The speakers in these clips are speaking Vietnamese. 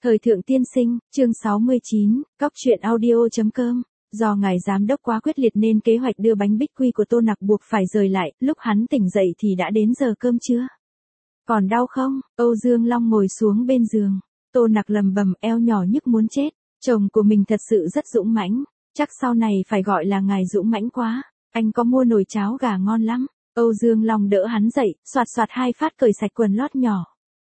Thời thượng tiên sinh, chương 69, Cóc truyện audio.com. Do ngài giám đốc quá quyết liệt nên kế hoạch đưa bánh bích quy của Tô Nặc buộc phải rời lại, lúc hắn tỉnh dậy thì đã đến giờ cơm trưa. Còn đau không? Âu Dương Long ngồi xuống bên giường. Tô Nặc lầm bầm, eo nhỏ nhức muốn chết. Chồng của mình thật sự rất dũng mãnh. Chắc sau này phải gọi là ngài dũng mãnh quá. Anh có mua nồi cháo gà ngon lắm. Âu Dương Long đỡ hắn dậy, soạt soạt hai phát cởi sạch quần lót nhỏ.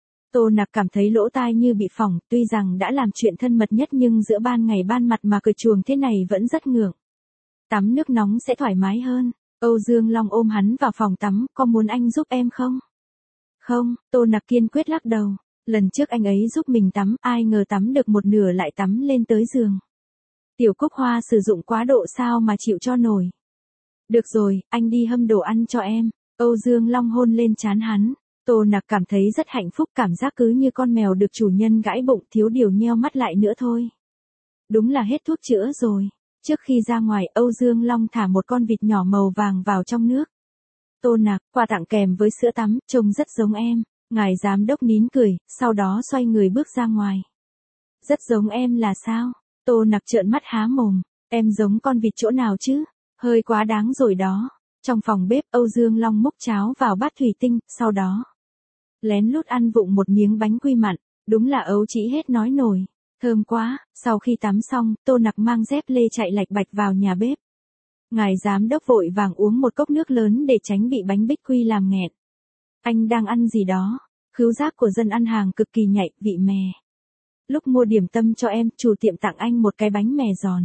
Tô Nặc cảm thấy lỗ tai như bị phỏng, tuy rằng đã làm chuyện thân mật nhất nhưng giữa ban ngày ban mặt mà cởi chuồng thế này vẫn rất ngượng. Tắm nước nóng sẽ thoải mái hơn. Âu Dương Long ôm hắn vào phòng tắm, có muốn anh giúp em không? Không, Tô Nặc kiên quyết lắc đầu. Lần trước anh ấy giúp mình tắm, ai ngờ tắm được một nửa lại tắm lên tới giường. Tiểu Cúc Hoa sử dụng quá độ sao mà chịu cho nổi. Được rồi, anh đi hâm đồ ăn cho em. Âu Dương Long hôn lên trán hắn. Tô Nặc cảm thấy rất hạnh phúc, cảm giác cứ như con mèo được chủ nhân gãi bụng, thiếu điều nheo mắt lại nữa thôi. Đúng là hết thuốc chữa rồi. Trước khi ra ngoài, Âu Dương Long thả một con vịt nhỏ màu vàng vào trong nước. Tô Nặc, quà tặng kèm với sữa tắm, trông rất giống em. Ngài giám đốc nín cười, sau đó xoay người bước ra ngoài. Rất giống em là sao? Tô Nặc trợn mắt há mồm. Em giống con vịt chỗ nào chứ? Hơi quá đáng rồi đó. Trong phòng bếp, Âu Dương Long múc cháo vào bát thủy tinh, sau đó lén lút ăn vụng một miếng bánh quy mặn. Đúng là ấu trĩ hết nói nổi. Thơm quá. Sau khi tắm xong, Tô Nặc mang dép lê chạy lạch bạch vào nhà bếp. Ngài giám đốc vội vàng uống một cốc nước lớn để tránh bị bánh bích quy làm nghẹt. Anh đang ăn gì đó? Khứu giác của dân ăn hàng cực kỳ nhạy, vị mè. Lúc mua điểm tâm cho em, chủ tiệm tặng anh một cái bánh mè giòn.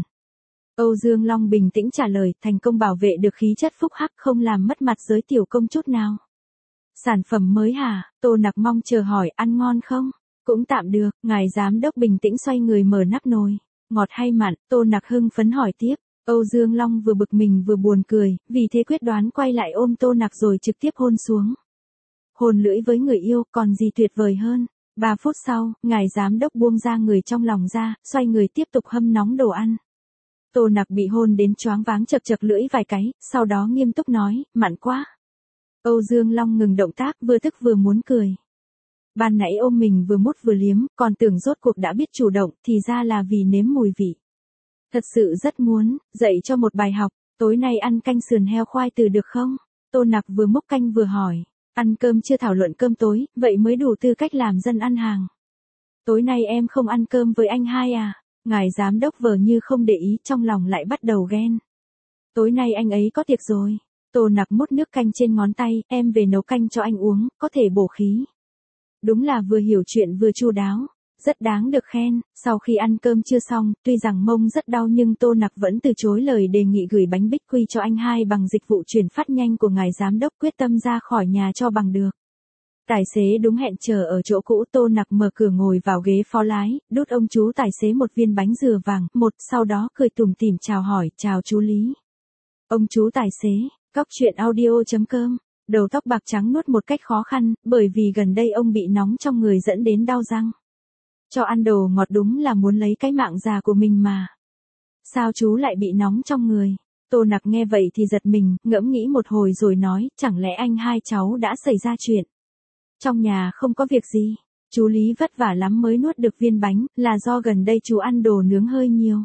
Âu Dương Long bình tĩnh trả lời, thành công bảo vệ được khí chất phúc hắc, không làm mất mặt giới tiểu công chút nào. Sản phẩm mới hả? Tô Nặc mong chờ hỏi, ăn ngon không? Cũng tạm được. Ngài giám đốc bình tĩnh xoay người mở nắp nồi. Ngọt hay mặn? Tô Nặc hưng phấn hỏi tiếp. Âu Dương Long vừa bực mình vừa buồn cười, vì thế quyết đoán quay lại ôm Tô Nặc rồi trực tiếp hôn xuống. Hôn lưỡi với người yêu, còn gì tuyệt vời hơn. 3 phút sau, ngài giám đốc buông ra người trong lòng ra, xoay người tiếp tục hâm nóng đồ ăn. Tô Nặc bị hôn đến choáng váng, chật chật lưỡi vài cái, sau đó nghiêm túc nói, mặn quá. Âu Dương Long ngừng động tác, vừa tức vừa muốn cười. Ban nãy ôm mình vừa mút vừa liếm, còn tưởng rốt cuộc đã biết chủ động, thì ra là vì nếm mùi vị. Thật sự rất muốn, dạy cho một bài học, tối nay ăn canh sườn heo khoai từ được không? Tô Nặc vừa múc canh vừa hỏi. Ăn cơm chưa thảo luận cơm tối, vậy mới đủ tư cách làm dân ăn hàng. Tối nay em không ăn cơm với anh hai à? Ngài giám đốc vờ như không để ý, trong lòng lại bắt đầu ghen. Tối nay anh ấy có tiệc rồi. Tô Nặc mút nước canh trên ngón tay, em về nấu canh cho anh uống, có thể bổ khí. Đúng là vừa hiểu chuyện vừa chu đáo. Rất đáng được khen. Sau khi ăn cơm chưa xong, tuy rằng mông rất đau nhưng Tô Nặc vẫn từ chối lời đề nghị gửi bánh bích quy cho anh hai bằng dịch vụ chuyển phát nhanh của ngài giám đốc, quyết tâm ra khỏi nhà cho bằng được. Tài xế đúng hẹn chờ ở chỗ cũ. Tô Nặc mở cửa ngồi vào ghế phó lái, đút ông chú tài xế một viên bánh dừa vàng, sau đó cười tủm tỉm chào hỏi, chào chú Lý. Ông chú tài xế, Cóc truyện audio.com. Đầu tóc bạc trắng nuốt một cách khó khăn, bởi vì gần đây ông bị nóng trong người dẫn đến đau răng. Cho ăn đồ ngọt đúng là muốn lấy cái mạng già của mình mà. Sao chú lại bị nóng trong người? Tô Nặc nghe vậy thì giật mình, ngẫm nghĩ một hồi rồi nói, chẳng lẽ anh hai cháu đã xảy ra chuyện? Trong nhà không có việc gì. Chú Lý vất vả lắm mới nuốt được viên bánh, là do gần đây chú ăn đồ nướng hơi nhiều.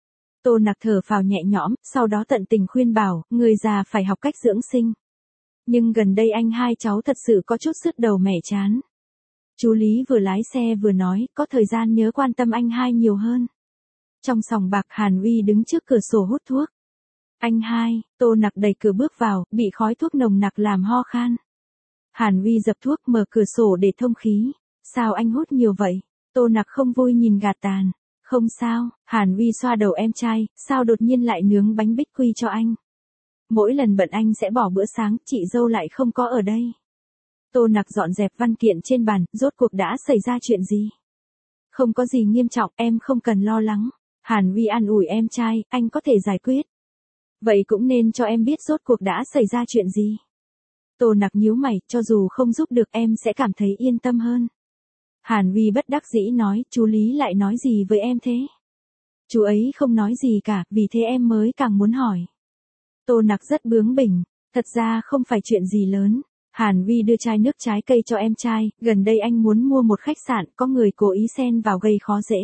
Tô Nặc thở phào nhẹ nhõm, sau đó tận tình khuyên bảo, người già phải học cách dưỡng sinh. Nhưng gần đây anh hai cháu thật sự có chút sứt đầu mẻ chán. Chú Lý vừa lái xe vừa nói, có thời gian nhớ quan tâm anh hai nhiều hơn. Trong sòng bạc, Hàn Uy đứng trước cửa sổ hút thuốc. Anh hai, Tô Nặc đẩy cửa bước vào, bị khói thuốc nồng nặc làm ho khan. Hàn Uy dập thuốc, mở cửa sổ để thông khí. Sao anh hút nhiều vậy? Tô Nặc không vui nhìn gạt tàn. Không sao. Hàn Uy xoa đầu em trai, sao đột nhiên lại nướng bánh bích quy cho anh? Mỗi lần bận anh sẽ bỏ bữa sáng, chị dâu lại không có ở đây. Tô Nặc dọn dẹp văn kiện trên bàn, rốt cuộc đã xảy ra chuyện gì? Không có gì nghiêm trọng, em không cần lo lắng. Hàn Uy an ủi em trai, anh có thể giải quyết. Vậy cũng nên cho em biết rốt cuộc đã xảy ra chuyện gì. Tô Nặc nhíu mày, cho dù không giúp được em sẽ cảm thấy yên tâm hơn. Hàn Uy bất đắc dĩ nói, chú Lý lại nói gì với em thế? Chú ấy không nói gì cả, vì thế em mới càng muốn hỏi. Tô Nặc rất bướng bỉnh, thật ra không phải chuyện gì lớn. Hàn Vi đưa chai nước trái cây cho em trai, gần đây anh muốn mua một khách sạn, có người cố ý xen vào gây khó dễ.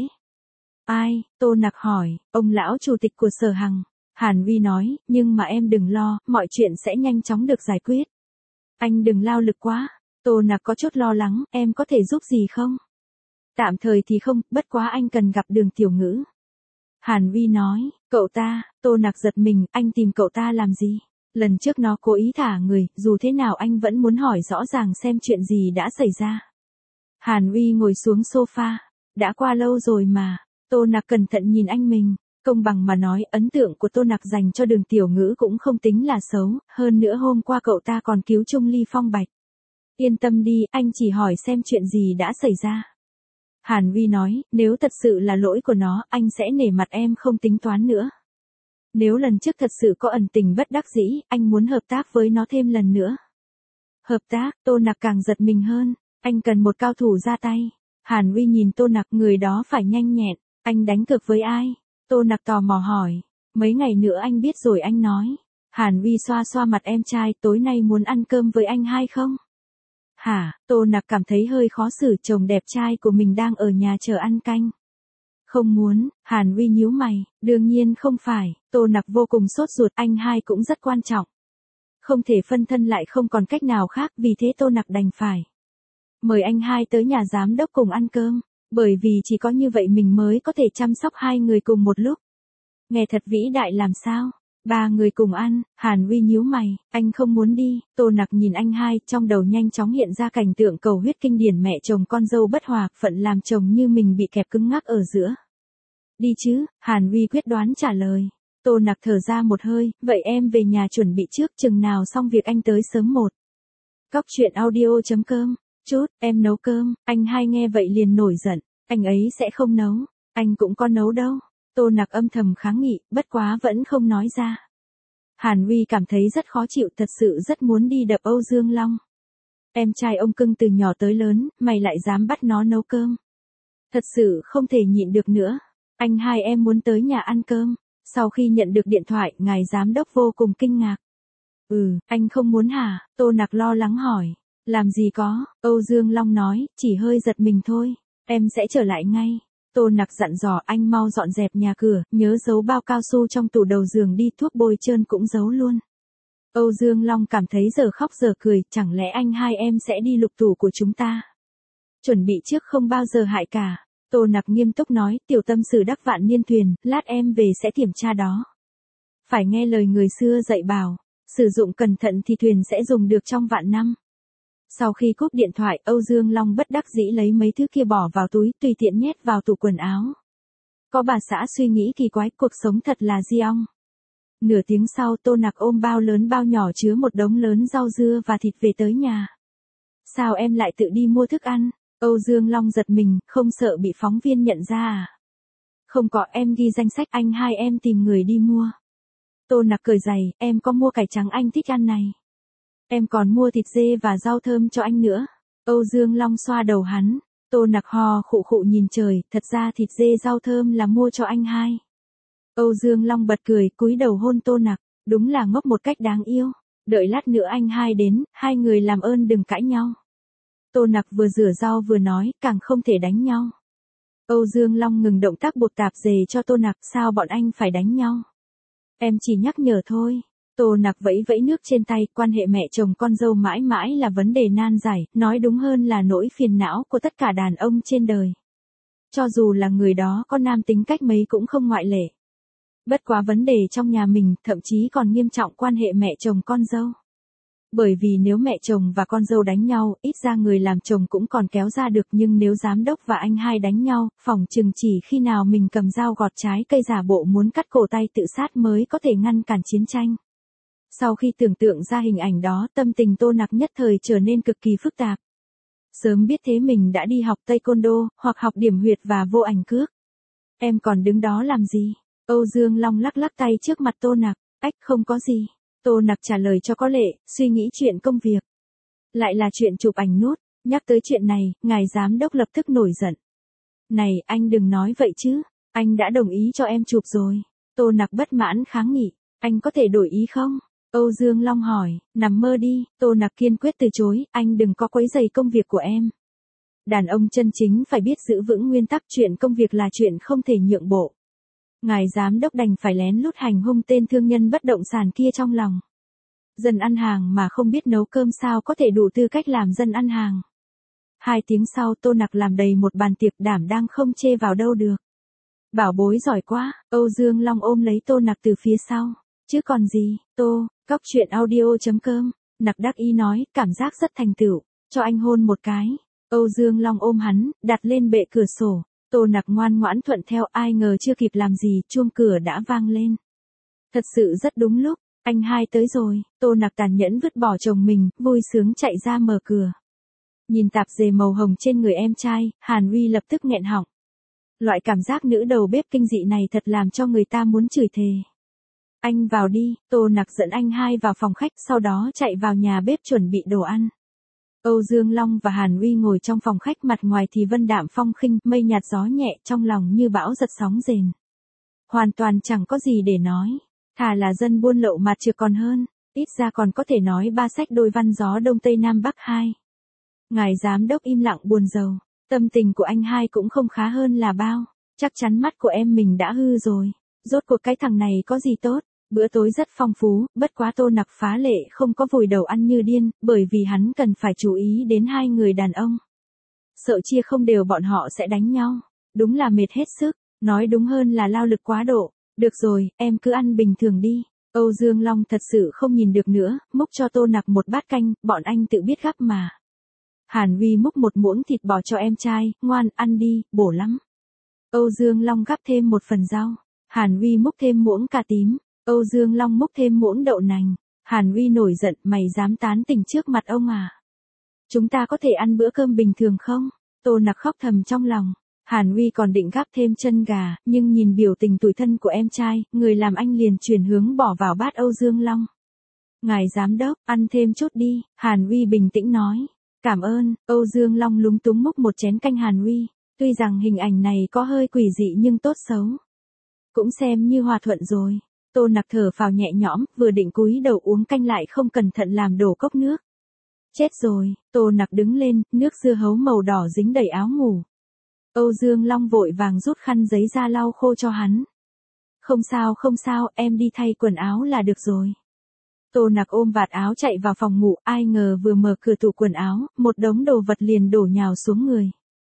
Ai? Tô Nặc hỏi, ông lão chủ tịch của Sở Hằng. Hàn Vi nói, nhưng mà em đừng lo, mọi chuyện sẽ nhanh chóng được giải quyết. Anh đừng lao lực quá. Tô Nặc có chút lo lắng, em có thể giúp gì không? Tạm thời thì không, bất quá anh cần gặp Đường Tiểu Ngữ. Hàn Vi nói, cậu ta. Tô Nặc giật mình, anh tìm cậu ta làm gì? Lần trước nó cố ý thả người, dù thế nào anh vẫn muốn hỏi rõ ràng xem chuyện gì đã xảy ra. Hàn Vi ngồi xuống sofa. Đã qua lâu rồi mà. Tô Nặc cẩn thận nhìn anh mình. Công bằng mà nói, ấn tượng của Tô Nặc dành cho Đường Tiểu Ngữ cũng không tính là xấu, hơn nữa hôm qua cậu ta còn cứu Trung Ly Phong Bạch. Yên tâm đi, anh chỉ hỏi xem chuyện gì đã xảy ra. Hàn Vi nói, nếu thật sự là lỗi của nó, anh sẽ nể mặt em không tính toán nữa. Nếu lần trước thật sự có ẩn tình bất đắc dĩ, anh muốn hợp tác với nó thêm lần nữa. Hợp tác? Tô Nặc càng giật mình hơn. Anh cần một cao thủ ra tay. Hàn Vi nhìn Tô Nặc, người đó phải nhanh nhẹn. Anh đánh cược với ai? Tô Nặc tò mò hỏi. Mấy ngày nữa anh biết rồi anh nói. Hàn Vi xoa xoa mặt em trai, tối nay muốn ăn cơm với anh hai không? Hả? Tô Nặc cảm thấy hơi khó xử, chồng đẹp trai của mình đang ở nhà chờ ăn canh. Không muốn. Hàn Vi nhíu mày, đương nhiên không phải. Tô Nặc vô cùng sốt ruột, anh hai cũng rất quan trọng. Không thể phân thân lại không còn cách nào khác, vì thế Tô Nặc đành phải mời anh hai tới nhà giám đốc cùng ăn cơm, bởi vì chỉ có như vậy mình mới có thể chăm sóc hai người cùng một lúc. Nghe thật vĩ đại làm sao? Ba người cùng ăn. Hàn Vi nhíu mày, anh không muốn đi. Tô Nặc nhìn anh hai, trong đầu nhanh chóng hiện ra cảnh tượng cầu huyết kinh điển mẹ chồng con dâu bất hòa, phận làm chồng như mình bị kẹp cứng ngắc ở giữa. Đi chứ? Hàn Vi quyết đoán trả lời. Tô Nặc thở ra một hơi, vậy em về nhà chuẩn bị trước, chừng nào xong việc anh tới sớm một. Cóc truyện audio.com. Chút, em nấu cơm. Anh hai nghe vậy liền nổi giận. Anh ấy sẽ không nấu. Anh cũng có nấu đâu. Tô Nặc âm thầm kháng nghị, bất quá vẫn không nói ra. Hàn Vi cảm thấy rất khó chịu, thật sự rất muốn đi đập Âu Dương Long. Em trai ông cưng từ nhỏ tới lớn, mày lại dám bắt nó nấu cơm. Thật sự không thể nhịn được nữa. Anh hai em muốn tới nhà ăn cơm. Sau khi nhận được điện thoại, ngài giám đốc vô cùng kinh ngạc. Anh không muốn hả? Tô Nặc lo lắng hỏi. Làm gì có, Âu Dương Long nói, chỉ hơi giật mình thôi. Em sẽ trở lại ngay. Tô Nặc dặn dò anh mau dọn dẹp nhà cửa, nhớ giấu bao cao su trong tủ đầu giường đi, thuốc bôi trơn cũng giấu luôn. Âu Dương Long cảm thấy giờ khóc giờ cười, chẳng lẽ anh hai em sẽ đi lục tủ của chúng ta? Chuẩn bị trước không bao giờ hại cả. Tô Nặc nghiêm túc nói, tiểu tâm sử đắc vạn niên thuyền, lát em về sẽ kiểm tra đó. Phải nghe lời người xưa dạy bảo, sử dụng cẩn thận thì thuyền sẽ dùng được trong vạn năm. Sau khi cúp điện thoại, Âu Dương Long bất đắc dĩ lấy mấy thứ kia bỏ vào túi, tùy tiện nhét vào tủ quần áo. Có bà xã suy nghĩ kỳ quái, cuộc sống thật là di ong. Nửa tiếng sau, Tô Nặc ôm bao lớn bao nhỏ chứa một đống lớn rau dưa và thịt về tới nhà. Sao em lại tự đi mua thức ăn? Âu Dương Long giật mình, không sợ bị phóng viên nhận ra à? Không có, em ghi danh sách, anh hai em tìm người đi mua. Tô Nặc cười giày, em có mua cải trắng anh thích ăn này. Em còn mua thịt dê và rau thơm cho anh nữa. Âu Dương Long xoa đầu hắn. Tô Nặc hò khụ khụ nhìn trời, thật ra thịt dê rau thơm là mua cho anh hai. Âu Dương Long bật cười, cúi đầu hôn Tô Nặc. Đúng là ngốc một cách đáng yêu. Đợi lát nữa anh hai đến, hai người làm ơn đừng cãi nhau. Tô Nặc vừa rửa rau vừa nói, càng không thể đánh nhau. Âu Dương Long ngừng động tác bột tạp dề cho Tô Nặc, sao bọn anh phải đánh nhau? Em chỉ nhắc nhở thôi. Tô Nặc vẫy vẫy nước trên tay, quan hệ mẹ chồng con dâu mãi mãi là vấn đề nan giải, nói đúng hơn là nỗi phiền não của tất cả đàn ông trên đời. Cho dù là người đó có nam tính cách mấy cũng không ngoại lệ. Bất quá vấn đề trong nhà mình, thậm chí còn nghiêm trọng quan hệ mẹ chồng con dâu. Bởi vì nếu mẹ chồng và con dâu đánh nhau, ít ra người làm chồng cũng còn kéo ra được, nhưng nếu giám đốc và anh hai đánh nhau, phỏng chừng chỉ khi nào mình cầm dao gọt trái cây giả bộ muốn cắt cổ tay tự sát mới có thể ngăn cản chiến tranh. Sau khi tưởng tượng ra hình ảnh đó, tâm tình Tô Nặc nhất thời trở nên cực kỳ phức tạp. Sớm biết thế mình đã đi học taekwondo, hoặc học điểm huyệt và vô ảnh cước. Em còn đứng đó làm gì? Âu Dương Long lắc lắc tay trước mặt Tô Nặc. Ách, không có gì. Tô Nặc trả lời cho có lệ, suy nghĩ chuyện công việc. Lại là chuyện chụp ảnh nốt. Nhắc tới chuyện này, ngài giám đốc lập tức nổi giận. Này, anh đừng nói vậy chứ. Anh đã đồng ý cho em chụp rồi. Tô Nặc bất mãn kháng nghị. Anh có thể đổi ý không? Âu Dương Long hỏi, nằm mơ đi, Tô Nặc kiên quyết từ chối, anh đừng có quấy rầy công việc của em. Đàn ông chân chính phải biết giữ vững nguyên tắc, chuyện công việc là chuyện không thể nhượng bộ. Ngài giám đốc đành phải lén lút hành hung tên thương nhân bất động sản kia trong lòng. Dân ăn hàng mà không biết nấu cơm sao có thể đủ tư cách làm dân ăn hàng. 2 tiếng sau Tô Nặc làm đầy một bàn tiệc, đảm đang không chê vào đâu được. Bảo bối giỏi quá, Âu Dương Long ôm lấy Tô Nặc từ phía sau. Chứ còn gì, Tô, cóc truyện audio.com, Nặc đắc ý nói, cảm giác rất thành tựu, cho anh hôn một cái. Âu Dương Long ôm hắn, đặt lên bệ cửa sổ. Tô Nặc ngoan ngoãn thuận theo, ai ngờ chưa kịp làm gì, chuông cửa đã vang lên. Thật sự rất đúng lúc, anh hai tới rồi. Tô Nặc tàn nhẫn vứt bỏ chồng mình, vui sướng chạy ra mở cửa. Nhìn tạp dề màu hồng trên người em trai, Hàn Uy lập tức nghẹn họng. Loại cảm giác nữ đầu bếp kinh dị này thật làm cho người ta muốn chửi thề. Anh vào đi, Tô Nặc dẫn anh hai vào phòng khách, sau đó chạy vào nhà bếp chuẩn bị đồ ăn. Âu Dương Long và Hàn Uy ngồi trong phòng khách, mặt ngoài thì vân đạm phong khinh, mây nhạt gió nhẹ, trong lòng như bão giật sóng rền. Hoàn toàn chẳng có gì để nói, thà là dân buôn lậu mặt trược còn hơn, ít ra còn có thể nói 3 sách đôi văn gió đông tây nam bắc 2. Ngài giám đốc im lặng buồn rầu, tâm tình của anh hai cũng không khá hơn là bao, chắc chắn mắt của em mình đã hư rồi, rốt cuộc cái thằng này có gì tốt. Bữa tối rất phong phú, bất quá Tô Nặc phá lệ không có vùi đầu ăn như điên, bởi vì hắn cần phải chú ý đến 2 người đàn ông. Sợ chia không đều bọn họ sẽ đánh nhau, đúng là mệt hết sức, nói đúng hơn là lao lực quá độ. Được rồi, em cứ ăn bình thường đi. Âu Dương Long thật sự không nhìn được nữa, múc cho Tô Nặc một bát canh, bọn anh tự biết gắp mà. Hàn Uy múc một muỗng thịt bò cho em trai, ngoan, ăn đi, bổ lắm. Âu Dương Long gắp thêm một phần rau, Hàn Uy múc thêm muỗng cà tím. Âu Dương Long múc thêm muỗng đậu nành. Hàn Uy nổi giận, mày dám tán tỉnh trước mặt ông à? Chúng ta có thể ăn bữa cơm bình thường không? Tô Nặc khóc thầm trong lòng. Hàn Uy còn định gắp thêm chân gà, nhưng nhìn biểu tình tủi thân của em trai, người làm anh liền chuyển hướng bỏ vào bát Âu Dương Long. Ngài giám đốc, ăn thêm chút đi, Hàn Uy bình tĩnh nói. Cảm ơn. Âu Dương Long lúng túng múc một chén canh Hàn Uy. Tuy rằng hình ảnh này có hơi quỷ dị nhưng tốt xấu cũng xem như hòa thuận rồi. Tô Nặc thở phào nhẹ nhõm, vừa định cúi đầu uống canh lại không cẩn thận làm đổ cốc nước. Chết rồi, Tô Nặc đứng lên, nước dưa hấu màu đỏ dính đầy áo ngủ. Âu Dương Long vội vàng rút khăn giấy ra lau khô cho hắn. Không sao, em đi thay quần áo là được rồi. Tô Nặc ôm vạt áo chạy vào phòng ngủ, ai ngờ vừa mở cửa tủ quần áo, một đống đồ vật liền đổ nhào xuống người.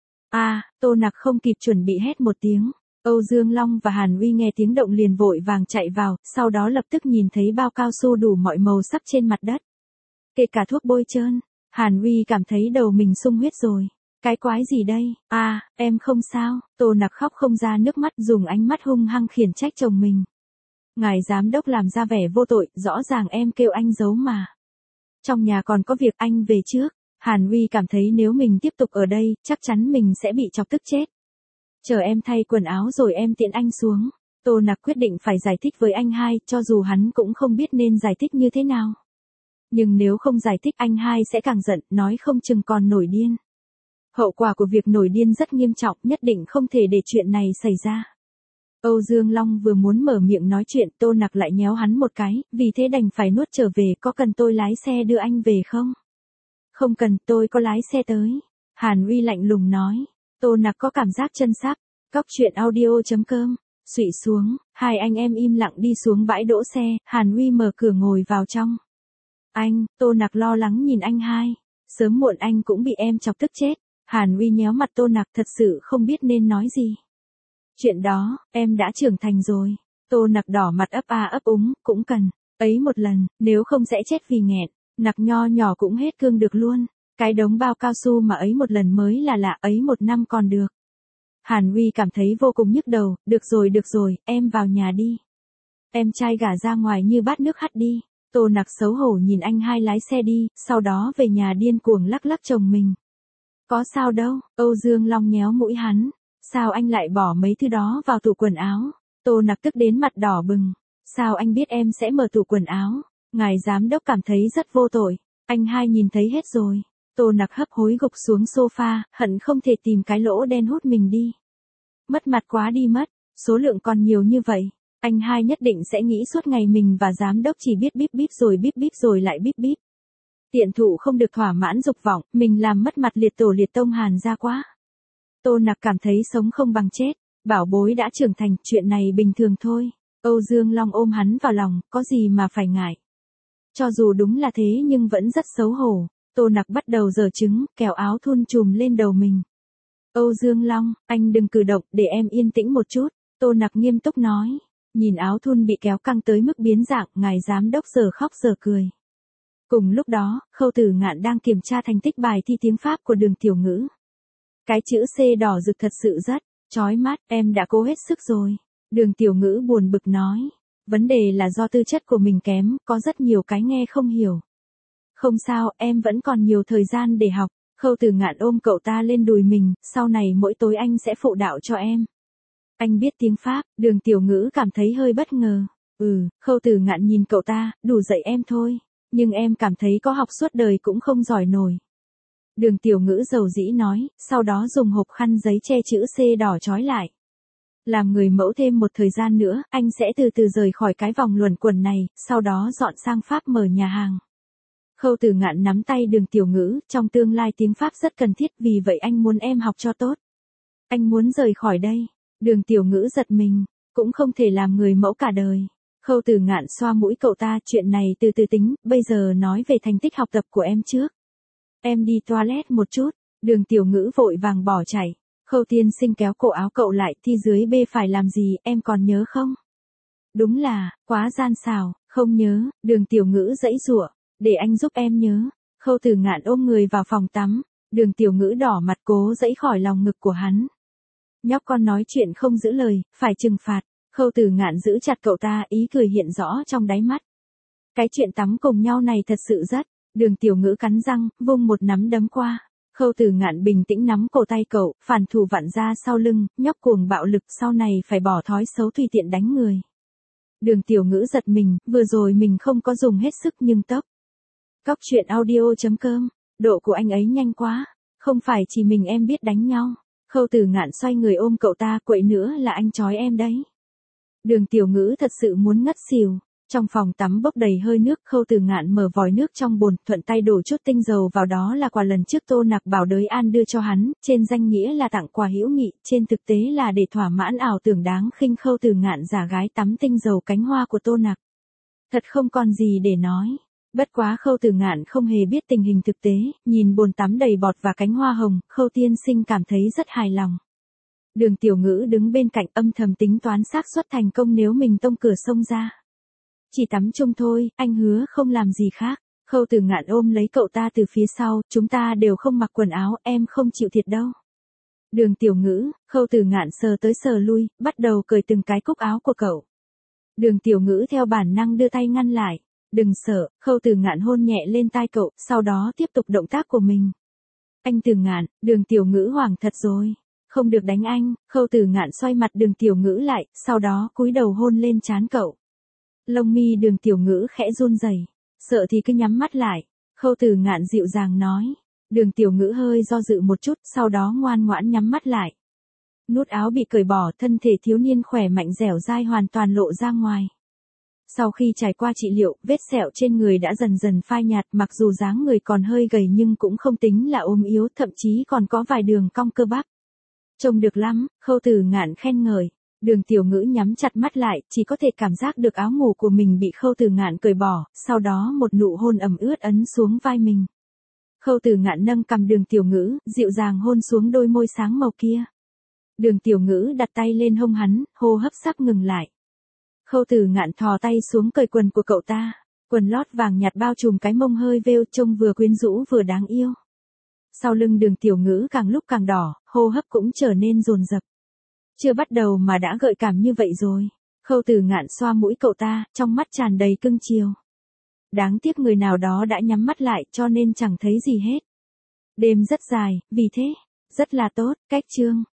Tô Nặc không kịp chuẩn bị hét một tiếng. Âu Dương Long và Hàn Uy nghe tiếng động liền vội vàng chạy vào, sau đó lập tức nhìn thấy bao cao su đủ mọi màu sắc trên mặt đất. Kể cả thuốc bôi trơn, Hàn Uy cảm thấy đầu mình sung huyết rồi. Cái quái gì đây? Em không sao. Tô Nặc khóc không ra nước mắt, dùng ánh mắt hung hăng khiển trách chồng mình. Ngài giám đốc làm ra vẻ vô tội, rõ ràng em kêu anh giấu mà. Trong nhà còn có việc, anh về trước. Hàn Uy cảm thấy nếu mình tiếp tục ở đây, chắc chắn mình sẽ bị chọc tức chết. Chờ em thay quần áo rồi em tiễn anh xuống. Tô Nặc quyết định phải giải thích với anh hai, cho dù hắn cũng không biết nên giải thích như thế nào. Nhưng nếu không giải thích anh hai sẽ càng giận, nói không chừng còn nổi điên. Hậu quả của việc nổi điên rất nghiêm trọng, nhất định không thể để chuyện này xảy ra. Âu Dương Long vừa muốn mở miệng nói chuyện, Tô Nặc lại nhéo hắn một cái, vì thế đành phải nuốt trở về. Có cần tôi lái xe đưa anh về không? Không cần, tôi có lái xe tới. Hàn Uy lạnh lùng nói. Tô Nặc có cảm giác chân sắp. Cóc truyện audio.com. Xụy xuống, hai anh em im lặng đi xuống bãi đỗ xe, Hàn Uy mở cửa ngồi vào trong. Anh, Tô Nặc lo lắng nhìn anh hai. Sớm muộn anh cũng bị em chọc tức chết. Hàn Uy nhéo mặt Tô Nặc, thật sự không biết nên nói gì. Chuyện đó, em đã trưởng thành rồi. Tô Nặc đỏ mặt ấp úng, cũng cần. Ấy một lần, nếu không sẽ chết vì nghẹn. Nặc nho nhỏ cũng hết cương được luôn. Cái đống bao cao su mà ấy một lần mới là lạ, ấy một năm còn được. Hàn Uy cảm thấy vô cùng nhức đầu, được rồi, em vào nhà đi. Em trai gả ra ngoài như bát nước hắt đi. Tô Nặc xấu hổ nhìn anh hai lái xe đi, sau đó về nhà điên cuồng lắc lắc chồng mình. Có sao đâu, Âu Dương Long nhéo mũi hắn. Sao anh lại bỏ mấy thứ đó vào tủ quần áo? Tô Nặc tức đến mặt đỏ bừng. Sao anh biết em sẽ mở tủ quần áo? Ngài giám đốc cảm thấy rất vô tội. Anh hai nhìn thấy hết rồi. Tô Nặc hấp hối gục xuống sofa, hận không thể tìm cái lỗ đen hút mình đi. Mất mặt quá đi mất, số lượng còn nhiều như vậy. Anh hai nhất định sẽ nghĩ suốt ngày mình và giám đốc chỉ biết bíp bíp rồi lại bíp bíp. Tiện thụ không được thỏa mãn dục vọng, mình làm mất mặt liệt tổ liệt tông Hàn ra quá. Tô Nặc cảm thấy sống không bằng chết, bảo bối đã trưởng thành, chuyện này bình thường thôi. Âu Dương Long ôm hắn vào lòng, có gì mà phải ngại. Cho dù đúng là thế nhưng vẫn rất xấu hổ, Tô Nặc bắt đầu giở trứng, kéo áo thun trùm lên đầu mình. Âu Dương Long, anh đừng cử động, để em yên tĩnh một chút, Tô Nặc nghiêm túc nói. Nhìn áo thun bị kéo căng tới mức biến dạng, ngài giám đốc giờ khóc giờ cười. Cùng lúc đó, Khâu Tử Ngạn đang kiểm tra thành tích bài thi tiếng Pháp của Đường Tiểu Ngữ. Cái chữ C đỏ rực thật sự rất chói mắt, em đã cố hết sức rồi. Đường Tiểu Ngữ buồn bực nói. Vấn đề là do tư chất của mình kém, có rất nhiều cái nghe không hiểu. Không sao, em vẫn còn nhiều thời gian để học. Khâu Tử Ngạn ôm cậu ta lên đùi mình, sau này mỗi tối anh sẽ phụ đạo cho em. Anh biết tiếng Pháp, Đường Tiểu Ngữ cảm thấy hơi bất ngờ. Khâu Tử Ngạn nhìn cậu ta, đủ dạy em thôi. Nhưng em cảm thấy có học suốt đời cũng không giỏi nổi. Đường Tiểu Ngữ dầu dĩ nói, sau đó dùng hộp khăn giấy che chữ C đỏ trói lại. Làm người mẫu thêm một thời gian nữa, anh sẽ từ từ rời khỏi cái vòng luẩn quẩn này, sau đó dọn sang Pháp mở nhà hàng. Khâu Tử Ngạn nắm tay Đường Tiểu Ngữ, trong tương lai tiếng Pháp rất cần thiết, vì vậy anh muốn em học cho tốt. Anh muốn rời khỏi đây. Đường Tiểu Ngữ giật mình, cũng không thể làm người mẫu cả đời. Khâu Tử Ngạn xoa mũi cậu ta, chuyện này từ từ tính, bây giờ nói về thành tích học tập của em trước. Em đi toilet một chút, Đường Tiểu Ngữ vội vàng bỏ chạy. Khâu tiên sinh kéo cổ áo cậu lại, thi dưới B phải làm gì, em còn nhớ không? Đúng là, quá gian xảo, không nhớ, Đường Tiểu Ngữ giãy giụa, để anh giúp em nhớ. Khâu Tử Ngạn ôm người vào phòng tắm, Đường Tiểu Ngữ đỏ mặt cố giãy khỏi lòng ngực của hắn. Nhóc con nói chuyện không giữ lời, phải trừng phạt. Khâu Tử Ngạn giữ chặt cậu ta, ý cười hiện rõ trong đáy mắt. Cái chuyện tắm cùng nhau này thật sự rất. Đường Tiểu Ngữ cắn răng, vung một nắm đấm qua. Khâu Tử Ngạn bình tĩnh nắm cổ tay cậu, phản thủ vặn ra sau lưng, nhóc cuồng bạo lực, sau này phải bỏ thói xấu tùy tiện đánh người. Đường Tiểu Ngữ giật mình, vừa rồi mình không có dùng hết sức nhưng tốc. Cóc truyện audio.com, độ của anh ấy nhanh quá, không phải chỉ mình em biết đánh nhau. Khâu Tử Ngạn xoay người ôm cậu ta, quậy nữa là anh trói em đấy. Đường Tiểu Ngữ thật sự muốn ngất xỉu. Trong phòng tắm bốc đầy hơi nước, Khâu Tử Ngạn mở vòi nước trong bồn, thuận tay đổ chút tinh dầu vào, đó là quà lần trước Tô Nặc bảo Đới An đưa cho hắn, trên danh nghĩa là tặng quà hữu nghị, trên thực tế là để thỏa mãn ảo tưởng đáng khinh. Khâu Tử Ngạn giả gái tắm tinh dầu cánh hoa của Tô Nặc. Thật không còn gì để nói. Bất quá Khâu Tử Ngạn không hề biết tình hình thực tế, nhìn bồn tắm đầy bọt và cánh hoa hồng, Khâu tiên sinh cảm thấy rất hài lòng. Đường Tiểu Ngữ đứng bên cạnh âm thầm tính toán xác suất thành công nếu mình tông cửa xông ra. Chỉ tắm chung thôi, anh hứa không làm gì khác. Khâu Tử Ngạn ôm lấy cậu ta từ phía sau, chúng ta đều không mặc quần áo, em không chịu thiệt đâu. Đường Tiểu Ngữ, Khâu Tử Ngạn sờ tới sờ lui, bắt đầu cởi từng cái cúc áo của cậu. Đường Tiểu Ngữ theo bản năng đưa tay ngăn lại. Đừng sợ, Khâu Tử Ngạn hôn nhẹ lên tai cậu, sau đó tiếp tục động tác của mình. Anh Tử Ngạn, Đường Tiểu Ngữ hoảng thật rồi. Không được đánh anh. Khâu Tử Ngạn xoay mặt Đường Tiểu Ngữ lại, sau đó cúi đầu hôn lên trán cậu. Lông mi Đường Tiểu Ngữ khẽ run rẩy, sợ thì cứ nhắm mắt lại. Khâu Tử Ngạn dịu dàng nói. Đường Tiểu Ngữ hơi do dự một chút, sau đó ngoan ngoãn nhắm mắt lại. Nút áo bị cởi bỏ, thân thể thiếu niên khỏe mạnh dẻo dai hoàn toàn lộ ra ngoài. Sau khi trải qua trị liệu, vết sẹo trên người đã dần dần phai nhạt, mặc dù dáng người còn hơi gầy nhưng cũng không tính là ốm yếu, thậm chí còn có vài đường cong cơ bắp. Trông được lắm, Khâu Tử Ngạn khen ngợi. Đường Tiểu Ngữ nhắm chặt mắt lại, chỉ có thể cảm giác được áo ngủ của mình bị Khâu Tử Ngạn cởi bỏ, sau đó một nụ hôn ẩm ướt ấn xuống vai mình. Khâu Tử Ngạn nâng cằm Đường Tiểu Ngữ, dịu dàng hôn xuống đôi môi sáng màu kia. Đường Tiểu Ngữ đặt tay lên hông hắn, hô hấp sắp ngừng lại. Khâu Tử Ngạn thò tay xuống cởi quần của cậu ta, quần lót vàng nhạt bao trùm cái mông hơi vêu, trông vừa quyến rũ vừa đáng yêu. Sau lưng Đường Tiểu Ngữ càng lúc càng đỏ, hô hấp cũng trở nên dồn dập. Chưa bắt đầu mà đã gợi cảm như vậy rồi. Khâu Tử Ngạn xoa mũi cậu ta, trong mắt tràn đầy cưng chiều. Đáng tiếc người nào đó đã nhắm mắt lại cho nên chẳng thấy gì hết. Đêm rất dài, vì thế, rất là tốt, cách chương.